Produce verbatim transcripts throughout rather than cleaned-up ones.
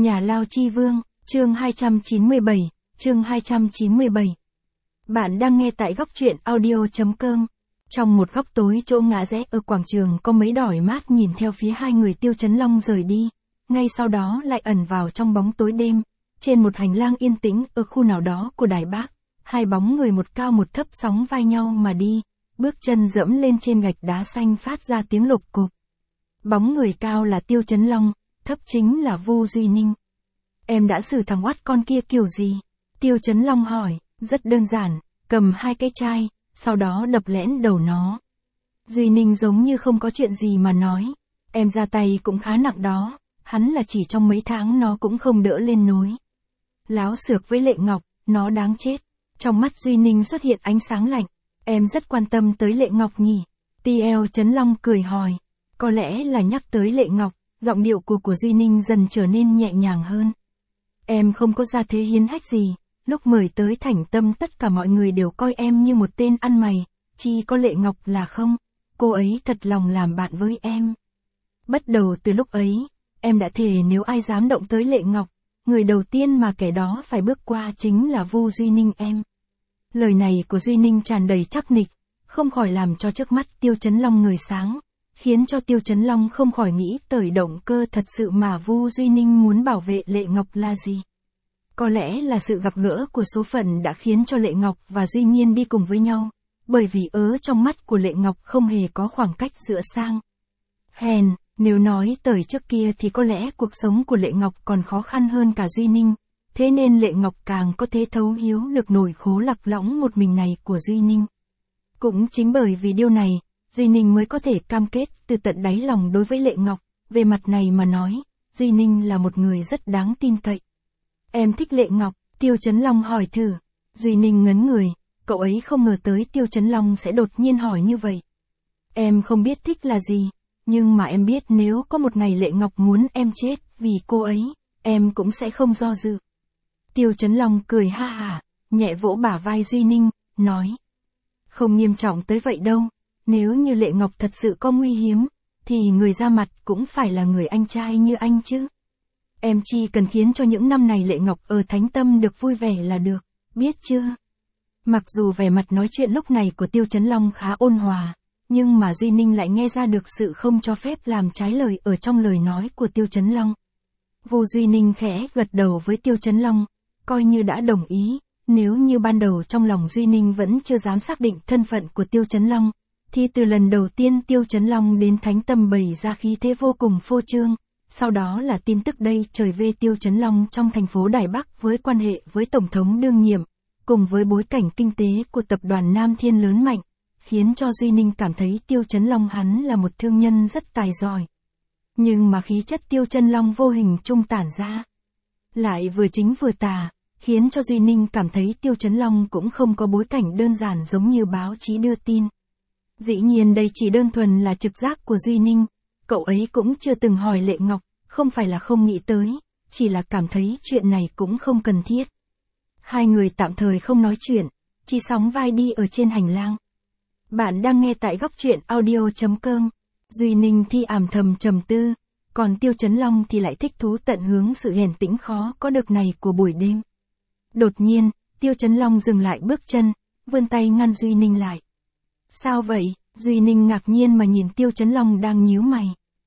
Nhà Lao Chi Vương, chương hai trăm chín mươi bảy, chương hai trăm chín mươi bảy. Bạn đang nghe tại góc truyện audio chấm com. Trong một góc tối chỗ ngã rẽ ở quảng trường có mấy đỏi mát nhìn theo phía hai người Tiêu Chấn Long rời đi, ngay sau đó lại ẩn vào trong bóng tối đêm, trên một hành lang yên tĩnh ở khu nào đó của Đài Bắc, hai bóng người một cao một thấp sóng vai nhau mà đi, bước chân dẫm lên trên gạch đá xanh phát ra tiếng lộp cộp. Bóng người cao là Tiêu Chấn Long, thấp chính là Vu Duy Ninh. Em đã xử thằng oắt con kia kiểu gì? Tiêu Chấn Long hỏi, rất đơn giản, cầm hai cái chai, sau đó đập lẽn đầu nó. Duy Ninh giống như không có chuyện gì mà nói, em ra tay cũng khá nặng đó, hắn là chỉ trong mấy tháng nó cũng không đỡ lên nối. Láo xược với Lệ Ngọc, nó đáng chết. Trong mắt Duy Ninh xuất hiện ánh sáng lạnh, em rất quan tâm tới Lệ Ngọc nhỉ? Tiêu Chấn Long cười hỏi, có lẽ là nhắc tới Lệ Ngọc, giọng điệu của của Duy Ninh dần trở nên nhẹ nhàng hơn. Em không có gia thế hiến hách gì, lúc mời tới Thành Tâm tất cả mọi người đều coi em như một tên ăn mày, chỉ có Lệ Ngọc là không, cô ấy thật lòng làm bạn với em. Bắt đầu từ lúc ấy, em đã thề nếu ai dám động tới Lệ Ngọc, người đầu tiên mà kẻ đó phải bước qua chính là Vu Duy Ninh em. Lời này của Duy Ninh tràn đầy chắc nịch, không khỏi làm cho trước mắt Tiêu Chấn Long người sáng, khiến cho Tiêu Chấn Long không khỏi nghĩ tới động cơ thật sự mà Vu Duy Ninh muốn bảo vệ Lệ Ngọc là gì. Có lẽ là sự gặp gỡ của số phận đã khiến cho Lệ Ngọc và Duy Nhiên đi cùng với nhau, bởi vì ớ trong mắt của Lệ Ngọc không hề có khoảng cách giữa sang. Hèn, nếu nói tới trước kia thì có lẽ cuộc sống của Lệ Ngọc còn khó khăn hơn cả Duy Ninh, thế nên Lệ Ngọc càng có thể thấu hiếu được nỗi khổ lạc lõng một mình này của Duy Ninh. Cũng chính bởi vì điều này, Duy Ninh mới có thể cam kết từ tận đáy lòng đối với Lệ Ngọc, về mặt này mà nói, Duy Ninh là một người rất đáng tin cậy. Em thích Lệ Ngọc, Tiêu Chấn Long hỏi thử. Duy Ninh ngấn người, cậu ấy không ngờ tới Tiêu Chấn Long sẽ đột nhiên hỏi như vậy. Em không biết thích là gì, nhưng mà em biết nếu có một ngày Lệ Ngọc muốn em chết vì cô ấy, em cũng sẽ không do dự. Tiêu Chấn Long cười ha hả, nhẹ vỗ bả vai Duy Ninh, nói. Không nghiêm trọng tới vậy đâu, nếu như Lệ Ngọc thật sự có nguy hiểm, thì người ra mặt cũng phải là người anh trai như anh chứ. Em chỉ cần khiến cho những năm này Lệ Ngọc ở Thánh Tâm được vui vẻ là được, biết chưa? Mặc dù vẻ mặt nói chuyện lúc này của Tiêu Chấn Long khá ôn hòa, nhưng mà Duy Ninh lại nghe ra được sự không cho phép làm trái lời ở trong lời nói của Tiêu Chấn Long. Vu Duy Ninh khẽ gật đầu với Tiêu Chấn Long, coi như đã đồng ý, nếu như ban đầu trong lòng Duy Ninh vẫn chưa dám xác định thân phận của Tiêu Chấn Long, thì từ lần đầu tiên Tiêu Chấn Long đến Thánh Tâm bày ra khí thế vô cùng phô trương, sau đó là tin tức đây trời về Tiêu Chấn Long trong thành phố Đài Bắc với quan hệ với Tổng thống đương nhiệm, cùng với bối cảnh kinh tế của tập đoàn Nam Thiên lớn mạnh, khiến cho Duy Ninh cảm thấy Tiêu Chấn Long hắn là một thương nhân rất tài giỏi. Nhưng mà khí chất Tiêu Chấn Long vô hình trung tản ra, lại vừa chính vừa tà, khiến cho Duy Ninh cảm thấy Tiêu Chấn Long cũng không có bối cảnh đơn giản giống như báo chí đưa tin. Dĩ nhiên đây chỉ đơn thuần là trực giác của Duy Ninh, cậu ấy cũng chưa từng hỏi Lệ Ngọc, không phải là không nghĩ tới, chỉ là cảm thấy chuyện này cũng không cần thiết. Hai người tạm thời không nói chuyện, chỉ sóng vai đi ở trên hành lang. Bạn đang nghe tại góc truyện audio chấm com. Duy Ninh thì ảm thầm trầm tư, còn Tiêu Chấn Long thì lại thích thú tận hướng sự hẻn tĩnh khó có được này của buổi đêm. Đột nhiên, Tiêu Chấn Long dừng lại bước chân, vươn tay ngăn Duy Ninh lại. Sao vậy? Duy Ninh ngạc nhiên mà nhìn Tiêu Chấn Long đang nhíu mày.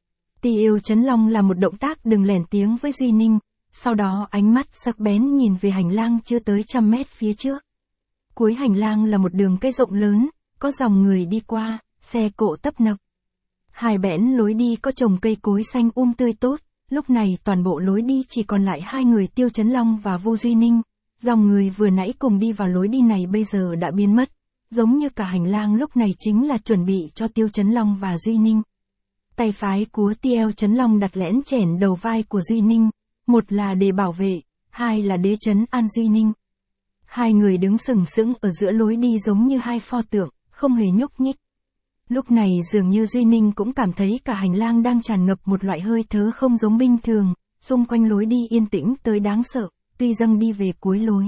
Tiêu Chấn Long là một động tác đừng lèn tiếng với Duy Ninh, sau đó ánh mắt sắc bén nhìn về hành lang chưa tới trăm mét phía trước. Cuối hành lang là một đường cây rộng lớn, có dòng người đi qua, xe cộ tấp nập. Hai bẽn lối đi có trồng cây cối xanh um tươi tốt, lúc này toàn bộ lối đi chỉ còn lại hai người Tiêu Chấn Long và Vu Duy Ninh. Dòng người vừa nãy cùng đi vào lối đi này bây giờ đã biến mất, giống như cả hành lang lúc này chính là chuẩn bị cho Tiêu Chấn Long và Duy Ninh. Tay phái của Tiêu Chấn Long đặt lẽn chèn đầu vai của Duy Ninh, một là để bảo vệ, hai là để trấn an Duy Ninh. Hai người đứng sừng sững ở giữa lối đi giống như hai pho tượng, không hề nhúc nhích. Lúc này dường như Duy Ninh cũng cảm thấy cả hành lang đang tràn ngập một loại hơi thở không giống bình thường, xung quanh lối đi yên tĩnh tới đáng sợ, tuy dâng đi về cuối lối.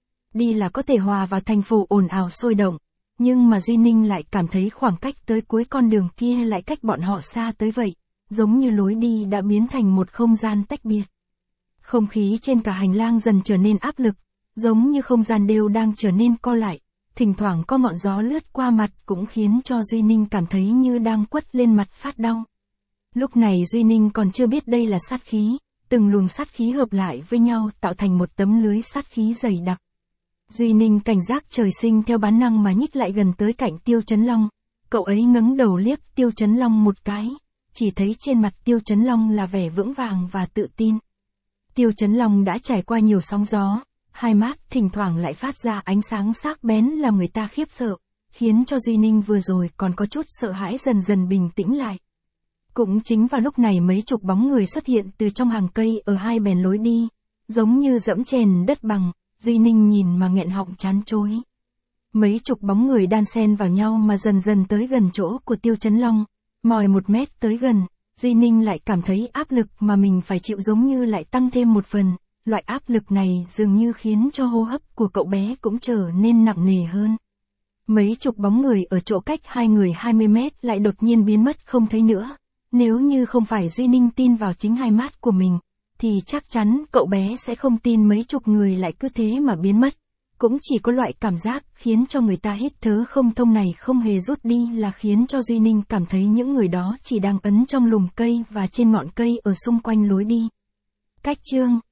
Đi là có thể hòa vào thành phố ồn ào sôi động, nhưng mà Duy Ninh lại cảm thấy khoảng cách tới cuối con đường kia lại cách bọn họ xa tới vậy, giống như lối đi đã biến thành một không gian tách biệt. Không khí trên cả hành lang dần trở nên áp lực, giống như không gian đều đang trở nên co lại, thỉnh thoảng có ngọn gió lướt qua mặt cũng khiến cho Duy Ninh cảm thấy như đang quất lên mặt phát đau. Lúc này Duy Ninh còn chưa biết đây là sát khí, từng luồng sát khí hợp lại với nhau tạo thành một tấm lưới sát khí dày đặc. Duy Ninh cảnh giác trời sinh theo bản năng mà nhích lại gần tới cạnh Tiêu Chấn Long, cậu ấy ngẩng đầu liếc Tiêu Chấn Long một cái, chỉ thấy trên mặt Tiêu Chấn Long là vẻ vững vàng và tự tin. Tiêu Chấn Long đã trải qua nhiều sóng gió, hai mắt thỉnh thoảng lại phát ra ánh sáng sắc bén làm người ta khiếp sợ, khiến cho Duy Ninh vừa rồi còn có chút sợ hãi dần dần bình tĩnh lại. Cũng chính vào lúc này mấy chục bóng người xuất hiện từ trong hàng cây ở hai bèn lối đi, giống như dẫm chèn đất bằng, Duy Ninh nhìn mà nghẹn họng chán chối. Mấy chục bóng người đan xen vào nhau mà dần dần tới gần chỗ của Tiêu Chấn Long, mòi một mét tới gần, Duy Ninh lại cảm thấy áp lực mà mình phải chịu giống như lại tăng thêm một phần, loại áp lực này dường như khiến cho hô hấp của cậu bé cũng trở nên nặng nề hơn. Mấy chục bóng người ở chỗ cách hai người hai mươi mét lại đột nhiên biến mất không thấy nữa. Nếu như không phải Duy Ninh tin vào chính hai mắt của mình, thì chắc chắn cậu bé sẽ không tin mấy chục người lại cứ thế mà biến mất. Cũng chỉ có loại cảm giác khiến cho người ta hít thở không thông này không hề rút đi là khiến cho Duy Ninh cảm thấy những người đó chỉ đang ấn trong lùm cây và trên ngọn cây ở xung quanh lối đi. Cách chương